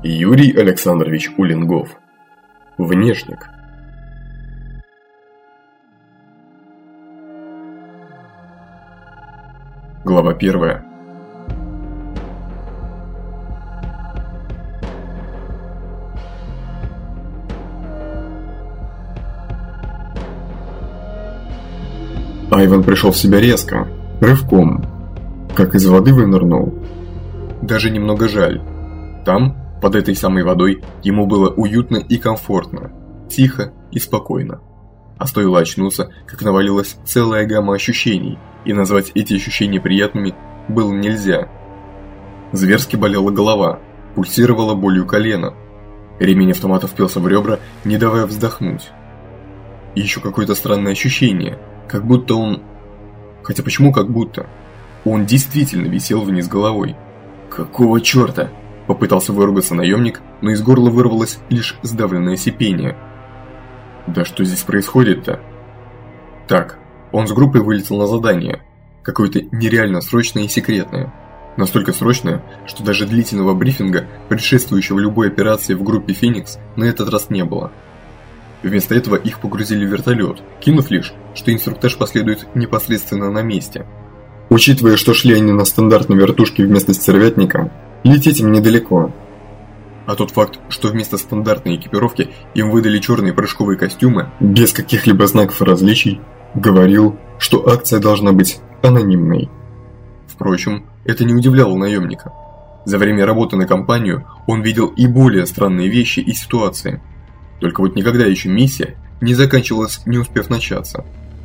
Юрий Александрович Улингов. Внешник. Глава 1. Айван пришел в себя резко, рывком, как из воды вынырнул. Даже немного жаль. Там, под этой самой водой, ему было уютно и комфортно, тихо и спокойно. А стоило очнуться, как навалилась целая гамма ощущений, и назвать эти ощущения приятными было нельзя. Зверски болела голова, пульсировала болью колено. Ремень автомата впился в ребра, не давая вздохнуть. И еще какое-то странное ощущение, как будто он... Хотя почему как будто? Он действительно висел вниз головой. «Какого черта?» – попытался выругаться наемник, но из горла вырвалось лишь сдавленное сипение. «Да что здесь происходит-то?» Так, он с группой вылетел на задание. Какое-то нереально срочное и секретное. Настолько срочное, что даже длительного брифинга, предшествующего любой операции в группе «Феникс», на этот раз не было. Вместо этого их погрузили в вертолет, кинув лишь, что инструктаж последует непосредственно на месте. Учитывая, что шли они на стандартной вертушке вместо стервятника, лететь им недалеко. А тот факт, что вместо стандартной экипировки им выдали черные прыжковые костюмы, без каких-либо знаков различий, говорил, что акция должна быть анонимной. Впрочем, это не удивляло наемника. За время работы на компанию он видел и более странные вещи и ситуации. Только вот никогда еще миссия не заканчивалась, не успев начаться.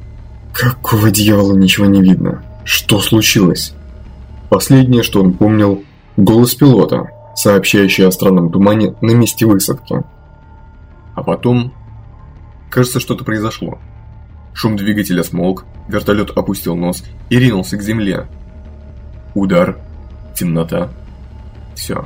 Какого дьявола ничего не видно? Что случилось? Последнее, что он помнил, голос пилота, сообщающий о странном тумане на месте высадки. А потом... Кажется, что-то произошло. Шум двигателя смолк, вертолет опустил нос и ринулся к земле. Удар, темнота. Все.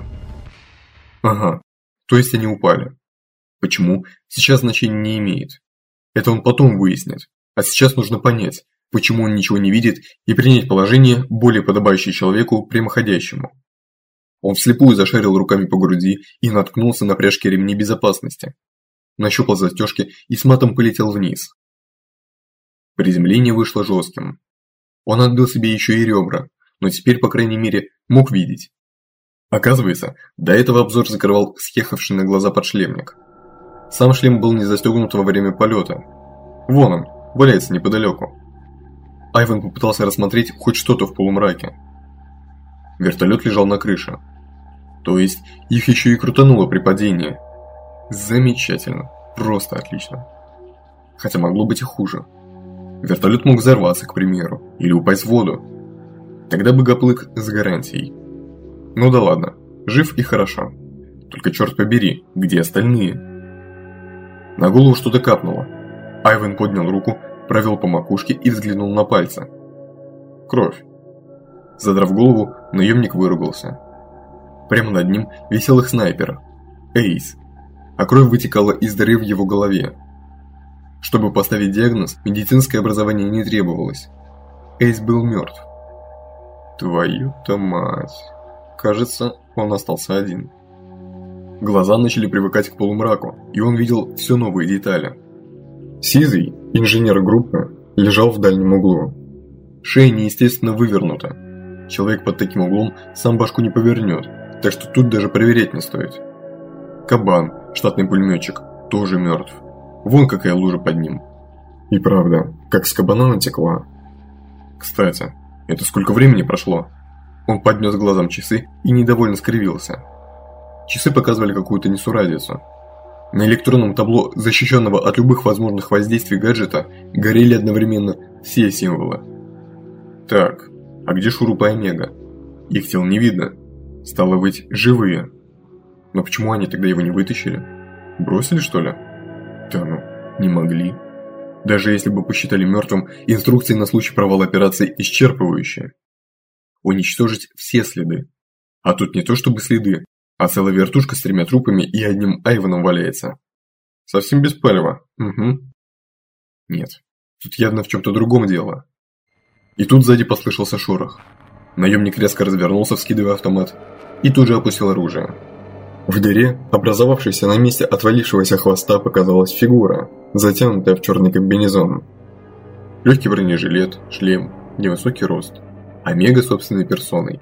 Ага, то есть они упали. Почему? Сейчас значения не имеет. Это он потом выяснит. А сейчас нужно понять, почему он ничего не видит, и принять положение, более подобающее человеку прямоходящему. Он вслепую зашарил руками по груди и наткнулся на пряжки ремней безопасности. Нащупал застежки и с матом полетел вниз. Приземление вышло жестким. Он отбил себе еще и ребра, но теперь, по крайней мере, мог видеть. Оказывается, до этого обзор закрывал съехавший на глаза подшлемник. Сам шлем был не застегнут во время полета. Вон он, валяется неподалеку. Айван попытался рассмотреть хоть что-то в полумраке. Вертолет лежал на крыше. То есть их еще и крутануло при падении. Замечательно, просто отлично. Хотя могло быть и хуже. Вертолет мог взорваться, к примеру, или упасть в воду. Тогда бы гоплык с гарантией. Ну да ладно, жив и хорошо. Только черт побери, где остальные? На голову что-то капнуло. Айван поднял руку, провел по макушке и взглянул на пальцы. Кровь. Задрав голову, наемник выругался. Прямо над ним висел их снайпер. Эйс. А кровь вытекала из дыры в его голове. Чтобы поставить диагноз, медицинское образование не требовалось. Эйс был мертв. Твою-то мать. Кажется, он остался один. Глаза начали привыкать к полумраку, и он видел все новые детали. Сизый, инженер группы, лежал в дальнем углу. Шея неестественно вывернута. Человек под таким углом сам башку не повернет, так что тут даже проверять не стоит. Кабан, штатный пулеметчик, тоже мертв. Вон какая лужа под ним. И правда, как с кабана натекла. Кстати, это сколько времени прошло? Он поднес глазам часы и недовольно скривился. Часы показывали какую-то несуразицу. На электронном табло, защищенного от любых возможных воздействий гаджета, горели одновременно все символы. Так, а где Шуруп и Омега? Их тел не видно. Стало быть, живые. Но почему они тогда его не вытащили? Бросили, что ли? Да ну, не могли. Даже если бы посчитали мертвым, инструкции на случай провала операции исчерпывающие. Уничтожить все следы. А тут не то чтобы следы, а целая вертушка с 3 трупами и одним Айваном валяется. Совсем без палева. Угу. Нет, тут явно в чем-то другом дело. И тут сзади послышался шорох. Наемник резко развернулся, вскидывая автомат, и тут же опустил оружие. В дыре, образовавшейся на месте отвалившегося хвоста, показалась фигура, затянутая в черный комбинезон. Легкий бронежилет, шлем, невысокий рост. Омега собственной персоной.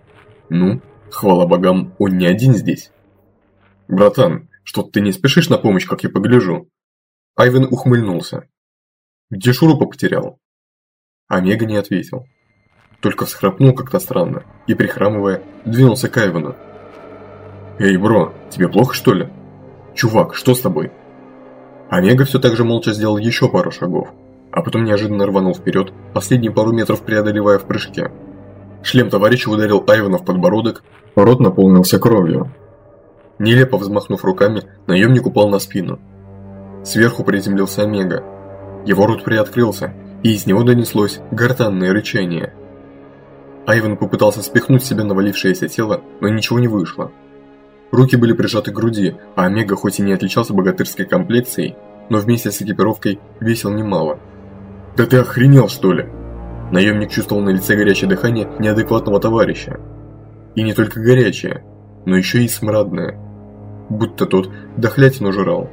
Ну, хвала богам, он не один здесь. «Братан, что-то ты не спешишь на помощь, как я погляжу?» Айвен ухмыльнулся. «Где шурупа потерял?» Омега не ответил. Только всхрапнул как-то странно и, прихрамывая, двинулся к Айвену. «Эй, бро, тебе плохо, что ли? Чувак, что с тобой?» Омега все так же молча сделал еще пару шагов, а потом неожиданно рванул вперед, последние пару метров преодолевая в прыжке. Шлем товарища ударил Айвена в подбородок, рот наполнился кровью. Нелепо взмахнув руками, наемник упал на спину. Сверху приземлился Омега. Его рот приоткрылся, и из него донеслось гортанное рычание. Айвен попытался спихнуть себе навалившееся тело, но ничего не вышло. Руки были прижаты к груди, а Омега хоть и не отличался богатырской комплекцией, но вместе с экипировкой весил немало. «Да ты охренел, что ли?» Наемник чувствовал на лице горячее дыхание неадекватного товарища. И не только горячее, но еще и смрадное. Будто тот дохлятину жрал.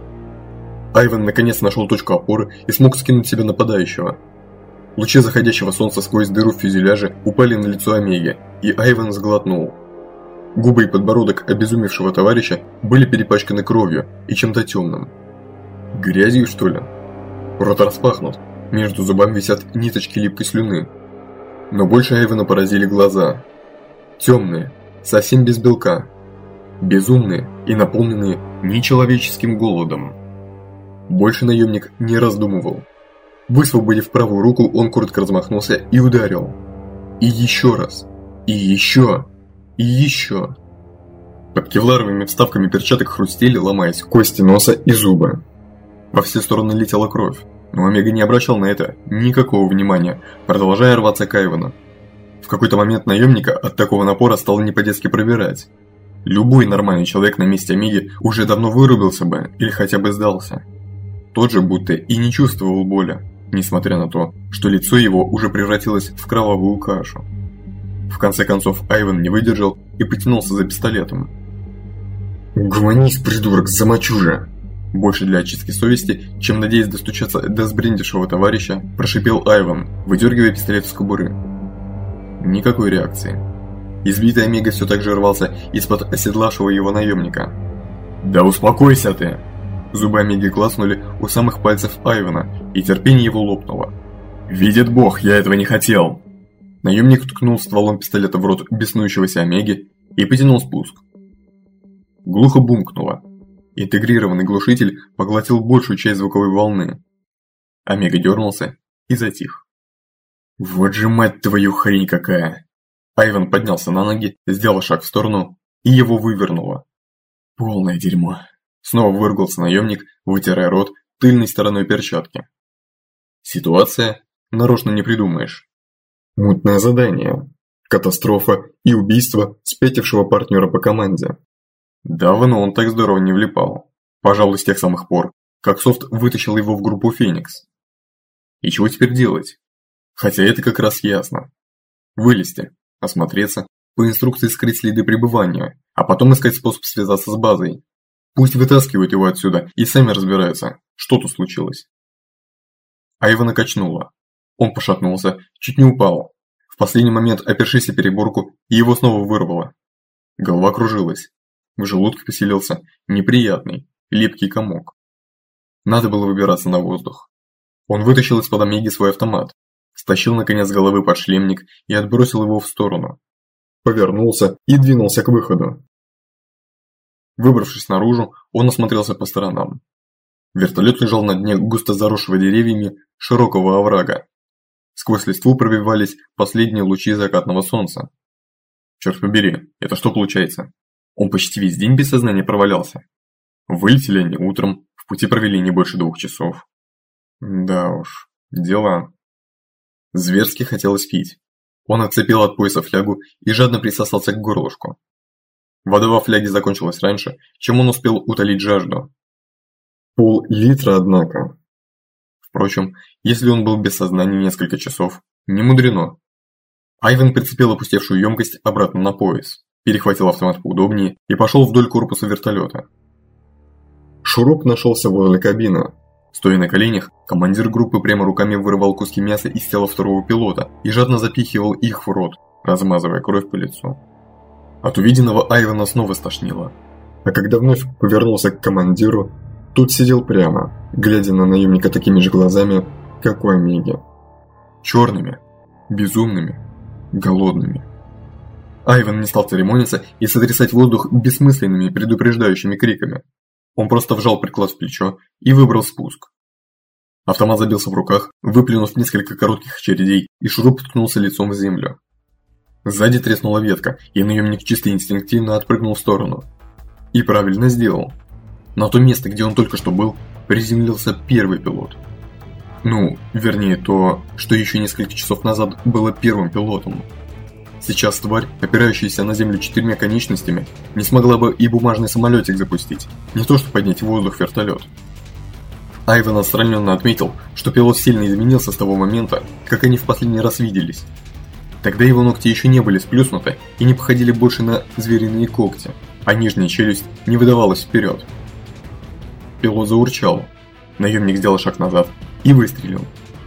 Айвен наконец нашел точку опоры и смог скинуть себя нападающего. Лучи заходящего солнца сквозь дыру в фюзеляже упали на лицо Омеги, и Айвен сглотнул. Губы и подбородок обезумевшего товарища были перепачканы кровью и чем-то темным. Грязью, что ли? Рот распахнут, между зубами висят ниточки липкой слюны. Но больше Айвена поразили глаза. Темные, совсем без белка. Безумные и наполненные нечеловеческим голодом. Больше наемник не раздумывал. Высвободив правую руку, он коротко размахнулся и ударил. И еще раз. И еще. И еще. Под кевларовыми вставками перчаток хрустели, ломаясь кости носа и зубы. Во все стороны летела кровь, но Омега не обращал на это никакого внимания, продолжая рваться к Айвену. В какой-то момент наемника от такого напора стало не по-детски пробирать. Любой нормальный человек на месте Омеги уже давно вырубился бы или хотя бы сдался. Тот же будто и не чувствовал боли, несмотря на то, что лицо его уже превратилось в кровавую кашу. В конце концов Айвен не выдержал и потянулся за пистолетом. «Угомонись, придурок, замочу же!» Больше для очистки совести, чем надеясь достучаться до сбрендившего товарища, прошипел Айвен, выдергивая пистолет из кобуры. Никакой реакции. Избитый Омега все так же рвался из-под оседлавшего его наемника. «Да успокойся ты!» Зубы Омеги клацнули у самых пальцев Айвена, и терпение его лопнуло. «Видит Бог, я этого не хотел!» Наемник ткнул стволом пистолета в рот беснующегося Омеги и потянул спуск. Глухо бумкнуло. Интегрированный глушитель поглотил большую часть звуковой волны. Омега дернулся и затих. «Вот же мать твою хрень какая!» Айвен поднялся на ноги, сделал шаг в сторону, и его вывернуло. «Полное дерьмо!» Снова выругался наемник, вытирая рот тыльной стороной перчатки. Ситуация нарочно не придумаешь. Мутное задание, катастрофа и убийство спятившего партнера по команде. Давно он так здорово не влипал. Пожалуй, с тех самых пор, как Софт вытащил его в группу «Феникс». И чего теперь делать? Хотя это как раз ясно. Вылезти, осмотреться, по инструкции скрыть следы пребывания, а потом искать способ связаться с базой. Пусть вытаскивают его отсюда и сами разбираются, что тут случилось. Айвена качнуло. Он пошатнулся, чуть не упал. В последний момент, опершись о переборку, его снова вырвало. Голова кружилась. В желудке поселился неприятный, липкий комок. Надо было выбираться на воздух. Он вытащил из-под Омеги свой автомат, стащил наконец с головы подшлемник и отбросил его в сторону. Повернулся и двинулся к выходу. Выбравшись наружу, он осмотрелся по сторонам. Вертолет лежал на дне густо заросшего деревьями широкого оврага. Сквозь листву пробивались последние лучи закатного солнца. Черт побери, это что получается? Он почти весь день без сознания провалялся. Вылетели они утром, в пути провели не больше 2 часов. Да уж, дела. Зверски хотелось пить. Он отцепил от пояса флягу и жадно присосался к горлышку. Вода во фляге закончилась раньше, чем он успел утолить жажду. Пол-литра, однако. Впрочем, если он был без сознания несколько часов, не мудрено. Айвен прицепил опустевшую емкость обратно на пояс. перехватил автомат поудобнее и пошел вдоль корпуса вертолета. Шуруп нашелся возле кабины. Стоя на коленях, командир группы прямо руками вырывал куски мяса из тела второго пилота и жадно запихивал их в рот, размазывая кровь по лицу. От увиденного Айвана снова стошнило. А когда вновь повернулся к командиру, тот сидел прямо, глядя на наемника такими же глазами, как у Омеги. Черными, безумными, голодными. Айван не стал церемониться и сотрясать воздух бессмысленными предупреждающими криками. Он просто вжал приклад в плечо и выбрал спуск. Автомат забился в руках, выплюнув несколько коротких очередей, и шуруп ткнулся лицом в землю. Сзади треснула ветка, и наемник чисто инстинктивно отпрыгнул в сторону. И правильно сделал. На то место, где он только что был, приземлился первый пилот. Ну, вернее, то, что еще несколько часов назад было первым пилотом. Сейчас тварь, опирающаяся на землю 4 конечностями, не смогла бы и бумажный самолетик запустить, не то что поднять в воздух вертолет. Айван отстраненно отметил, что пилот сильно изменился с того момента, как они в последний раз виделись. Тогда его ногти еще не были сплюснуты и не походили больше на звериные когти, а нижняя челюсть не выдавалась вперед. Пилот заурчал. Наемник сделал шаг назад и выстрелил.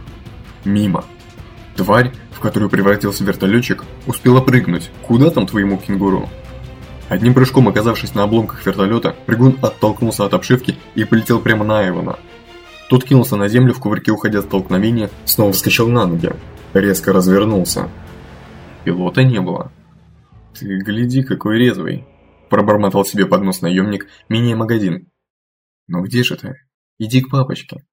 Мимо. Тварь, в которую превратился вертолетчик, успела прыгнуть. Куда там твоему кенгуру? Одним прыжком оказавшись на обломках вертолета, прыгун оттолкнулся от обшивки и полетел прямо на Айвана. Тот кинулся на землю в кувырке, уходя от столкновения, снова вскочил на ноги, резко развернулся. Пилота не было. «Ты гляди, какой резвый!» – пробормотал себе под нос наемник, меняя магазин. «Но где же ты? Иди к папочке!»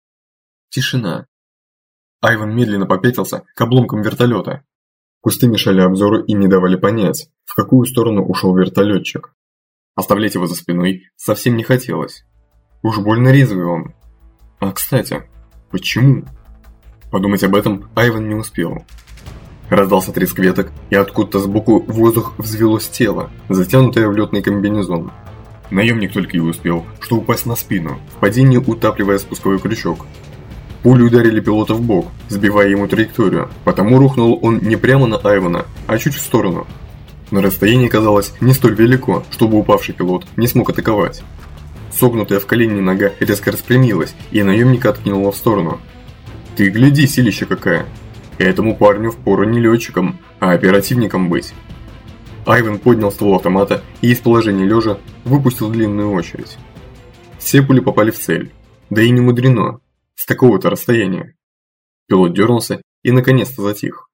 Тишина. Айван медленно попятился к обломкам вертолета. Кусты мешали обзору и не давали понять, в какую сторону ушел вертолетчик. Оставлять его за спиной совсем не хотелось. Уж больно резвый он. А кстати, почему? Подумать об этом Айван не успел. Раздался треск веток, и откуда-то сбоку в воздух взвелось тело, затянутое в летный комбинезон. Наемник только и успел, что упасть на спину, в падении утапливая спусковой крючок. Пули ударили пилота в бок, сбивая ему траекторию, потому рухнул он не прямо на Айвана, а чуть в сторону. Но расстояние казалось не столь велико, чтобы упавший пилот не смог атаковать. Согнутая в колене нога резко распрямилась, и наемника откинула в сторону. «Ты гляди, силища какая! Этому парню впору не летчиком, а оперативником быть!» Айван поднял ствол автомата и из положения лежа выпустил длинную очередь. Все пули попали в цель, да и не мудрено, с такого-то расстояния. Пилот дернулся и наконец-то затих.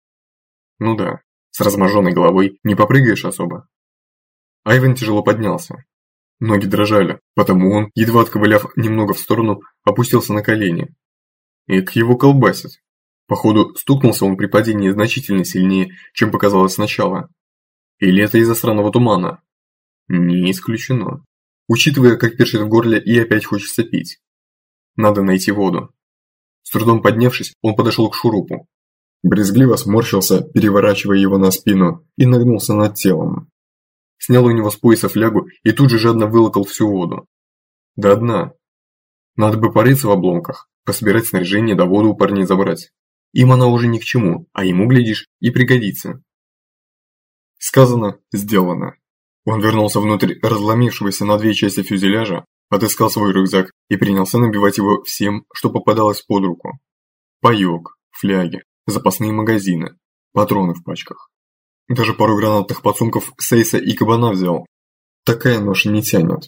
Ну да, с разможженной головой не попрыгаешь особо. Айван тяжело поднялся. Ноги дрожали, потому он, едва отковыляв немного в сторону, опустился на колени. Эк его колбасит. Походу, стукнулся он при падении значительно сильнее, чем показалось сначала. Или это из-за странного тумана? Не исключено. Учитывая, как першит в горле и опять хочется пить. Надо найти воду. С трудом поднявшись, он подошел к шурупу. Брезгливо сморщился, переворачивая его на спину, и нагнулся над телом. Снял у него с пояса флягу и тут же жадно вылокал всю воду. До дна. Надо бы порыться в обломках, пособирать снаряжение да воду у парней забрать. Им она уже ни к чему, а ему, глядишь, и пригодится. Сказано, сделано. Он вернулся внутрь разломившегося на 2 части фюзеляжа, отыскал свой рюкзак и принялся набивать его всем, что попадалось под руку. Паёк, фляги, запасные магазины, патроны в пачках. Даже пару гранатных подсумков Сейса и кабана взял. Такая ноша не тянет.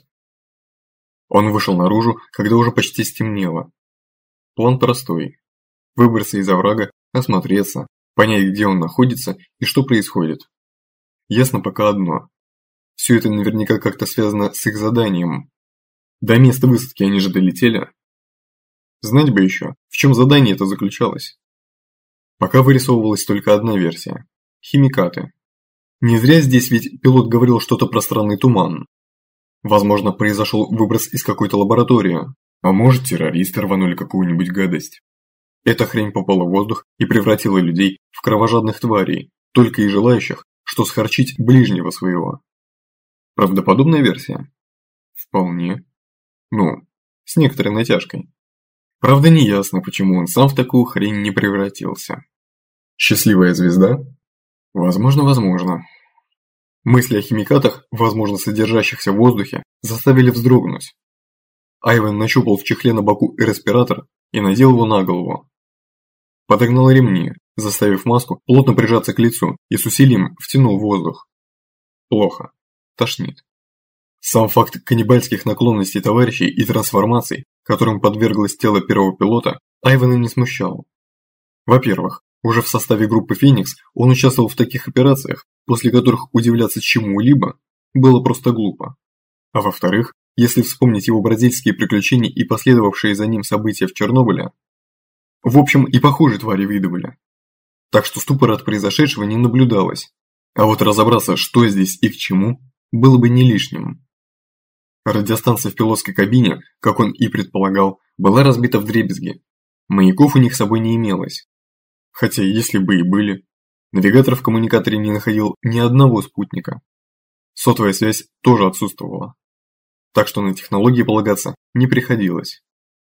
Он вышел наружу, когда уже почти стемнело. План простой. Выбраться из оврага, осмотреться, понять, где он находится и что происходит. Ясно пока одно. Все это наверняка как-то связано с их заданием. До места высадки они же долетели. Знать бы еще, в чем задание это заключалось. Пока вырисовывалась только одна версия. Химикаты. Не зря здесь ведь пилот говорил что-то про странный туман. Возможно, произошел выброс из какой-то лаборатории. А может, террористы рванули какую-нибудь гадость. Эта хрень попала в воздух и превратила людей в кровожадных тварей, только и желающих, что схорчить ближнего своего. Правдоподобная версия? Вполне. Ну, с некоторой натяжкой. Правда, неясно, почему он сам в такую хрень не превратился. Счастливая звезда? Возможно. Мысли о химикатах, возможно содержащихся в воздухе, заставили вздрогнуть. Айвен нащупал в чехле на боку респиратор и надел его на голову. Подогнал ремни, заставив маску плотно прижаться к лицу и с усилием втянул воздух. Плохо. Тошнит. Сам факт каннибальских наклонностей товарищей и трансформаций, которым подверглось тело первого пилота, Айвена не смущал. Во-первых, уже в составе группы «Феникс» он участвовал в таких операциях, после которых удивляться чему-либо было просто глупо. А во-вторых, если вспомнить его бразильские приключения и последовавшие за ним события в Чернобыле, в общем, и похуже твари видывали. Так что ступора от произошедшего не наблюдалось. А вот разобраться, что здесь и к чему, было бы не лишним. Радиостанция в пилотской кабине, как он и предполагал, была разбита вдребезги. Маяков у них с собой не имелось. Хотя, если бы и были, навигатор в коммуникаторе не находил ни одного спутника. Сотовая связь тоже отсутствовала. Так что на технологии полагаться не приходилось.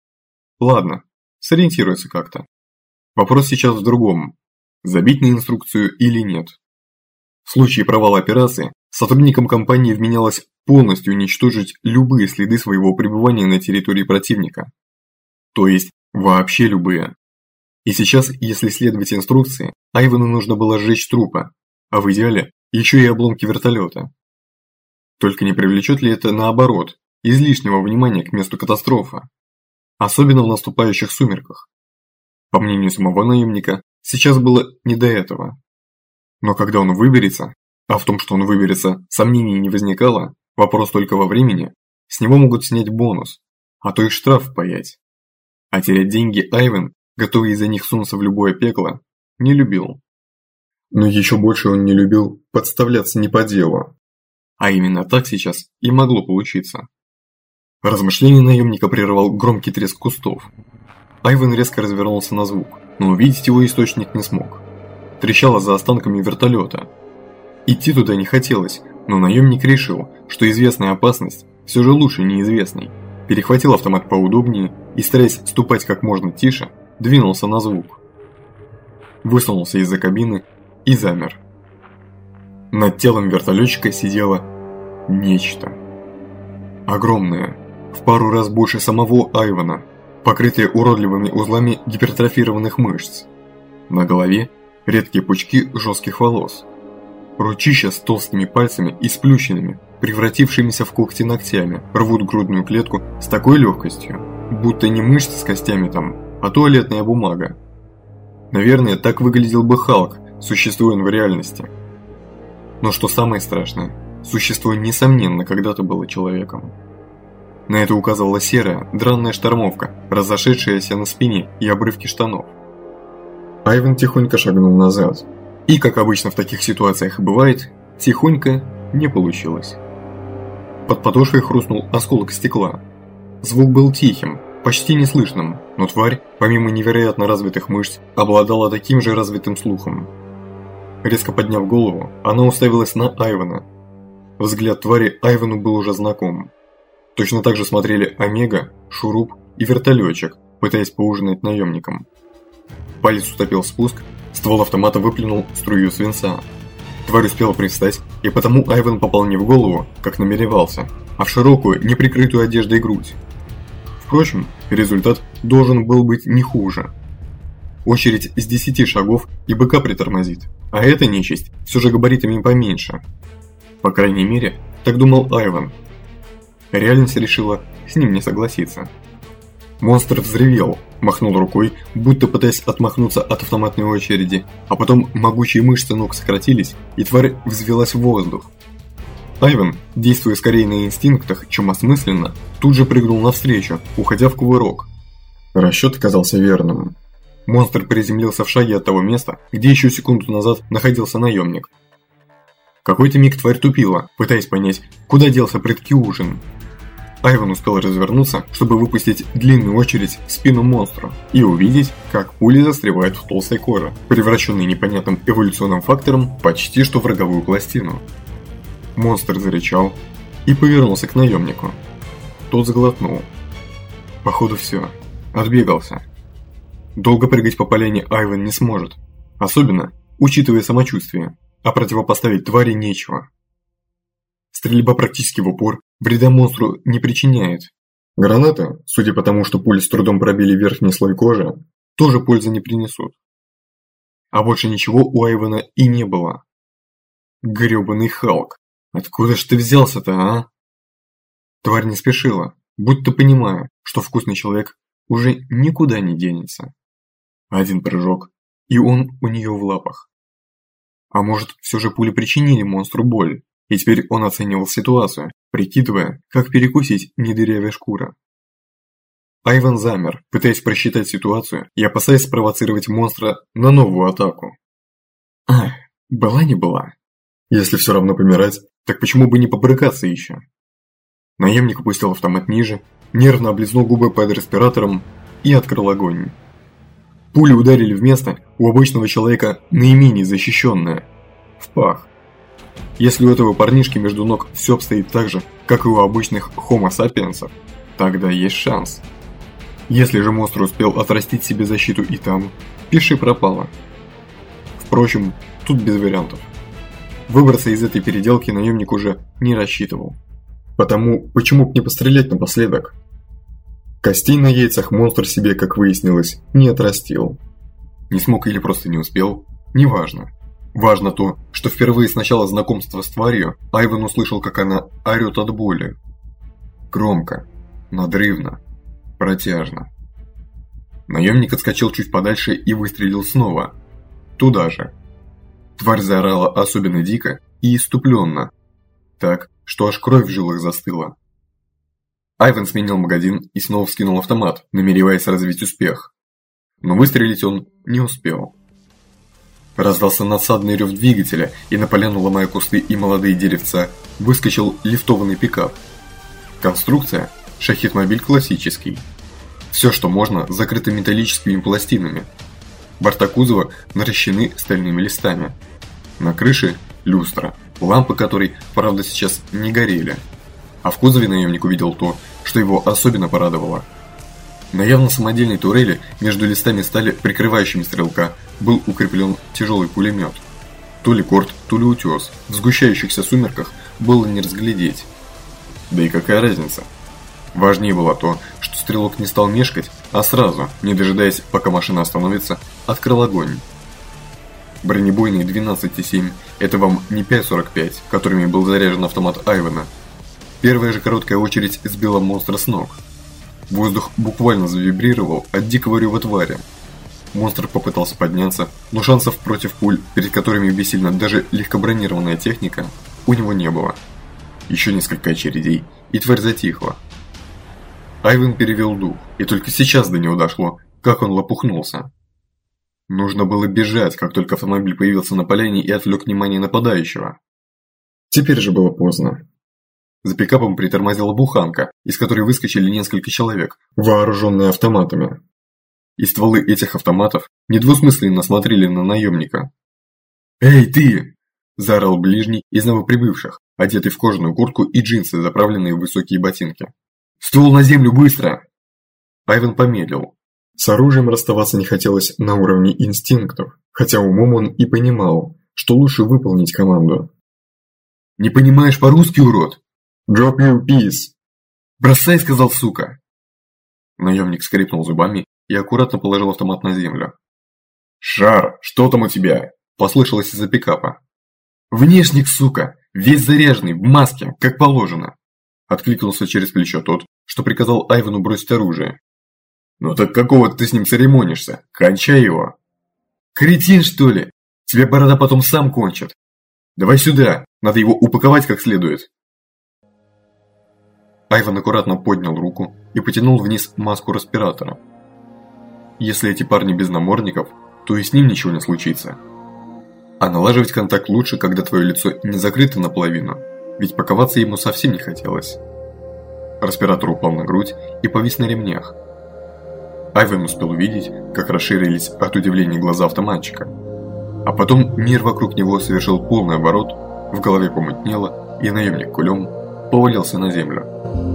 Ладно, сориентируется как-то. Вопрос сейчас в другом. Забить на инструкцию или нет. В случае провала операции, сотрудникам компании вменялось полностью уничтожить любые следы своего пребывания на территории противника. То есть, вообще любые. И сейчас, если следовать инструкции, Айвену нужно было сжечь трупы, а в идеале еще и обломки вертолета. Только не привлечет ли это, наоборот, излишнего внимания к месту катастрофы? Особенно в наступающих сумерках. По мнению самого наемника, сейчас было не до этого. Но когда он выберется, а в том, что он выберется, сомнений не возникало, вопрос только во времени, с него могут снять бонус, а то и штраф впаять. А терять деньги Айвен, готовый из-за них сунуться в любое пекло, не любил. Но еще больше он не любил подставляться не по делу. А именно так сейчас и могло получиться. Размышление наемника прервал громкий треск кустов. Айвен резко развернулся на звук, но увидеть его источник не смог. Трещало за останками вертолета. Идти туда не хотелось, но наемник решил, что известная опасность все же лучше неизвестной. Перехватил автомат поудобнее и, стараясь ступать как можно тише, двинулся на звук. Высунулся из-за кабины и замер. Над телом вертолетчика сидело нечто. Огромное, в пару раз больше самого Айвена, покрытое уродливыми узлами гипертрофированных мышц. На голове редкие пучки жестких волос. Ручища с толстыми пальцами и сплющенными, превратившимися в когти ногтями, рвут грудную клетку с такой легкостью, будто не мышцы с костями там, а туалетная бумага. Наверное, так выглядел бы Халк, существуя он в реальности. Но что самое страшное, существо несомненно когда-то было человеком. На это указывала серая, дранная штормовка, разошедшаяся на спине и обрывки штанов. Айвен тихонько шагнул назад. И, как обычно в таких ситуациях и бывает, тихонько не получилось. Под подошвой хрустнул осколок стекла. Звук был тихим, почти неслышным, но тварь, помимо невероятно развитых мышц, обладала таким же развитым слухом. Резко подняв голову, она уставилась на Айвена. Взгляд твари Айвену был уже знаком. Точно так же смотрели Омега, Шуруп и вертолетчик, пытаясь поужинать наемником. Палец утопил спуск, ствол автомата выплюнул струю свинца. Тварь успела привстать, и потому Айвен попал не в голову, как намеревался, а в широкую, неприкрытую одеждой грудь. Впрочем, результат должен был быть не хуже. Очередь с 10 шагов и быка притормозит, а эта нечисть все же габаритами поменьше. По крайней мере, так думал Айвен. Реальность решила с ним не согласиться. Монстр взревел, махнул рукой, будто пытаясь отмахнуться от автоматной очереди, а потом могучие мышцы ног сократились, и тварь взвелась в воздух. Айвен, действуя скорее на инстинктах, чем осмысленно, тут же прыгнул навстречу, уходя в кувырок. Расчет оказался верным. Монстр приземлился в шаге от того места, где еще секунду назад находился наемник. Какой-то миг тварь тупила, пытаясь понять, куда делся прыткий ужин. Айвен успел развернуться, чтобы выпустить длинную очередь в спину монстра и увидеть, как пули застревают в толстой коже, превращенной непонятным эволюционным фактором почти что в роговую пластину. Монстр зарычал и повернулся к наемнику. Тот сглотнул. Походу все. Отбегался. Долго прыгать по поляне Айвен не сможет, особенно учитывая самочувствие, а противопоставить твари нечего. стрельба практически в упор вреда монстру не причиняет. Гранаты, судя по тому, что пули с трудом пробили верхний слой кожи, тоже пользы не принесут. А больше ничего у Айвана и не было. Грёбаный Халк, откуда ж ты взялся-то, а? Тварь не спешила, будто понимая, что вкусный человек уже никуда не денется. Один прыжок, и он у нее в лапах. А может, все же пули причинили монстру боль, и теперь он оценивал ситуацию, прикидывая, как перекусить недырявая шкура. Айван замер, пытаясь просчитать ситуацию и опасаясь спровоцировать монстра на новую атаку. Была не была. Если все равно помирать, так почему бы не побрыкаться еще? Наемник опустил автомат ниже, нервно облизнул губы под респиратором и открыл огонь. Пули ударили в место, у обычного человека наименее защищенное – в пах. Если у этого парнишки между ног все обстоит так же, как и у обычных Homo sapiens'ов, тогда есть шанс. Если же монстр успел отрастить себе защиту и там, пиши пропало. Впрочем, тут без вариантов. Выбраться из этой переделки наемник уже не рассчитывал. Потому почему бы не пострелять напоследок? Костей на яйцах монстр себе, как выяснилось, не отрастил. Не смог или просто не успел, неважно. Важно то, что впервые с начала знакомства с тварью Айван услышал, как она орёт от боли. Громко, надрывно, протяжно. Наемник отскочил чуть подальше и выстрелил снова. Туда же. Тварь заорала особенно дико и исступленно, так, что аж кровь в жилах застыла. Айван сменил магазин и снова вскинул автомат, намереваясь развить успех. Но выстрелить он не успел. Раздался надсадный рев двигателя, и на поляну, ломая кусты и молодые деревца, выскочил лифтованный пикап. Конструкция – шахид-мобиль классический. Все, что можно, закрыто металлическими пластинами. Борта кузова наращены стальными листами. На крыше – люстра, лампы которой, правда, сейчас не горели. А в кузове наемник увидел то, что его особенно порадовало. На явно самодельной турели между листами стали, прикрывающими стрелка, был укреплен тяжелый пулемет. То ли корт, то ли утес, в сгущающихся сумерках было не разглядеть. Да и какая разница? Важнее было то, что стрелок не стал мешкать, а сразу, не дожидаясь, пока машина остановится, открыл огонь. Бронебойные 12,7 – это вам не 5,45, которыми был заряжен автомат Айвана. Первая же короткая очередь сбила монстра с ног. Воздух буквально завибрировал от дикого рева твари. Монстр попытался подняться, но шансов против пуль, перед которыми бессильна даже легкобронированная техника, у него не было. Еще несколько очередей, и тварь затихла. Айван перевел дух, и только сейчас до него дошло, как он лопухнулся. Нужно было бежать, как только автомобиль появился на поляне и отвлек внимание нападающего. Теперь же было поздно. За пикапом притормозила буханка, из которой выскочили несколько человек, вооруженные автоматами. И стволы этих автоматов недвусмысленно смотрели на наемника. «Эй, ты!» – заорал ближний из новоприбывших, одетый в кожаную куртку и джинсы, заправленные в высокие ботинки. «Ствол на землю, быстро!» Айван помедлил. С оружием расставаться не хотелось на уровне инстинктов, хотя умом он и понимал, что лучше выполнить команду. «Не понимаешь по-русски, урод?» «Drop your piece!» «Бросай!» – сказал, сука. Наемник скрипнул зубами и аккуратно положил автомат на землю. «Шар, что там у тебя?» – послышалось из-за пикапа. «Внешник, сука! Весь заряженный, в маске, как положено!» – откликнулся через плечо тот, что приказал Айвану бросить оружие. «Ну так какого ты с ним церемонишься? Кончай его!» «Кретин, что ли? Тебя борода потом сам кончит! Давай сюда, надо его упаковать как следует!» Айван аккуратно поднял руку и потянул вниз маску респиратора. Если эти парни без намордников, то и с ним ничего не случится. А налаживать контакт лучше, когда твое лицо не закрыто наполовину, ведь паковаться ему совсем не хотелось. Респиратор упал на грудь и повис на ремнях. Айван успел увидеть, как расширились от удивления глаза автоматчика. А потом мир вокруг него совершил полный оборот, в голове помутнело, и наемник кулем повалился на землю.